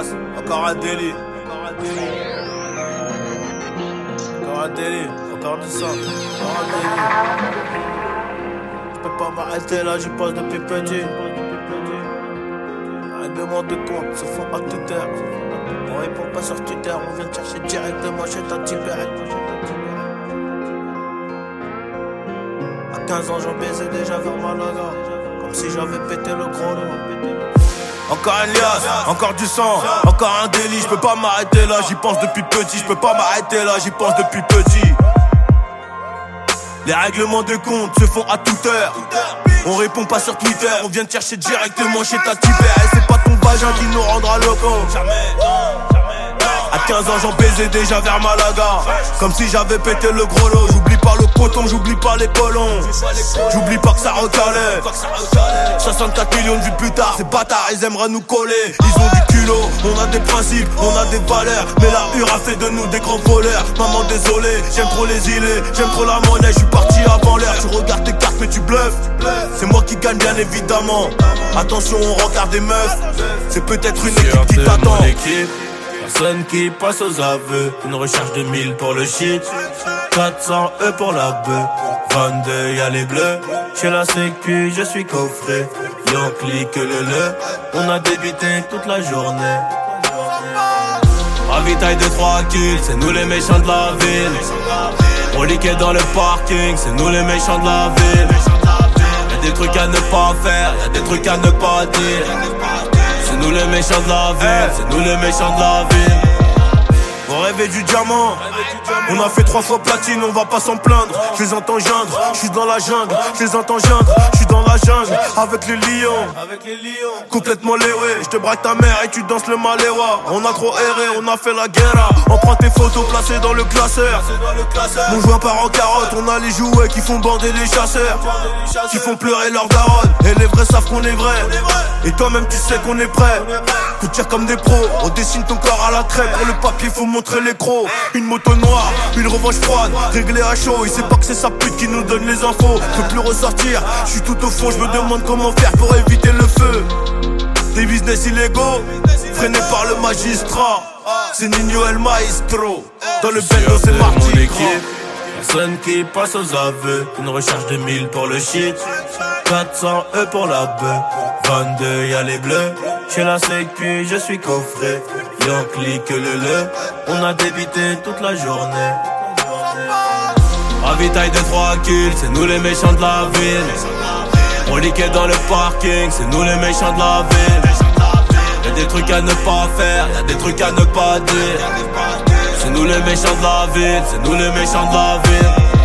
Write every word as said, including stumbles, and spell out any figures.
Elias, encore un délit. Encore un délit. Encore un délit. Encore du sang. Encore un délit. J'peux pas m'arrêter là, j'y passe depuis petit. Règlement de compte se font à toute heure. On répond pas sur Twitter, on vient te chercher directement chez ta Tibet. À quinze ans j'en baisais déjà vers Malaga, comme si j'avais pété le gros lot. Encore un lias, encore du sang, encore un délit. J'peux pas m'arrêter là, j'y pense depuis petit. J'peux pas m'arrêter là, j'y pense depuis petit. Les règlements de compte se font à toute heure. On répond pas sur Twitter, on vient te chercher directement chez ta Tibet. Et c'est pas ton vagin qui nous rendra locaux. À quinze ans j'en baisais déjà vers Malaga, comme si j'avais pété le gros lot. J'oublie pas le coton, j'oublie pas les colons. J'oublie pas que ça recalait. soixante-quatre millions de vues plus tard, ces bâtards ils aimeraient nous coller. Ils ont du culot, on a des principes, on a des valeurs. Mais la hure a fait de nous des grands voleurs. Maman désolé, j'aime trop les îlets, j'aime trop la monnaie, je suis parti avant l'heure. Tu regardes tes cartes mais tu bluffes. C'est moi qui gagne bien évidemment. Attention on regarde des meufs. C'est peut-être une équipe qui t'attend. Personne qui passe aux aveux. Une recherche de mille pour le shit, quatre cents E pour la bœuf. vingt-deux y'a les bleus. Chez la sécu je suis coffré. Y'en clique le le. On a débité toute la journée. Ravitaille de trois kills, c'est nous les méchants de la ville. On liquait dans le parking, c'est nous les méchants de la ville. Y'a des trucs à ne pas faire, y'a des trucs à ne pas dire. C'est nous les méchants de la ville, c'est nous les méchants de la ville. On rêvait du diamant, on a fait trois fois platine, on va pas s'en plaindre. Je les entends geindre, je suis dans la jungle. Je les entends geindre, je suis dans la jungle. Avec les lions, complètement léwé. Je te braque ta mère et tu danses le maléwa. On a trop erré, on a fait la guerre. On prend tes photos placées dans le classeur. Mon joint part en carotte, on a les jouets qui font bander les chasseurs, qui font pleurer leurs daronnes. Et les vrais savent qu'on est vrai, et toi-même tu sais qu'on est prêt. Coup de tir comme des pros, on dessine ton corps à la crêpe. Pour le papier faut montrer les crocs. Une moto noire, une revanche froide, réglée à chaud. Il sait pas que c'est sa pute qui nous donne les infos. Peut plus ressortir, je suis tout au fond. Je me demande comment faire pour éviter le feu. Des business illégaux, freinés par le magistrat. C'est Nino El Maestro. Dans le bendo c'est Marty. Personne qui passe aux aveux. Une recherche de mille pour le shit, quatre cents E pour la bœuf. vingt-deux y'a les bleus. Chez la sécu je suis coffré. Y'en clique le le. On a débité toute la journée. Ravitaille de trois kills, c'est nous les méchants de la ville. On liquait dans le parking, c'est nous les méchants de la ville. Y'a des trucs à ne pas faire, y'a des trucs à ne pas dire. C'est nous les méchants de la ville, c'est nous les méchants de la ville.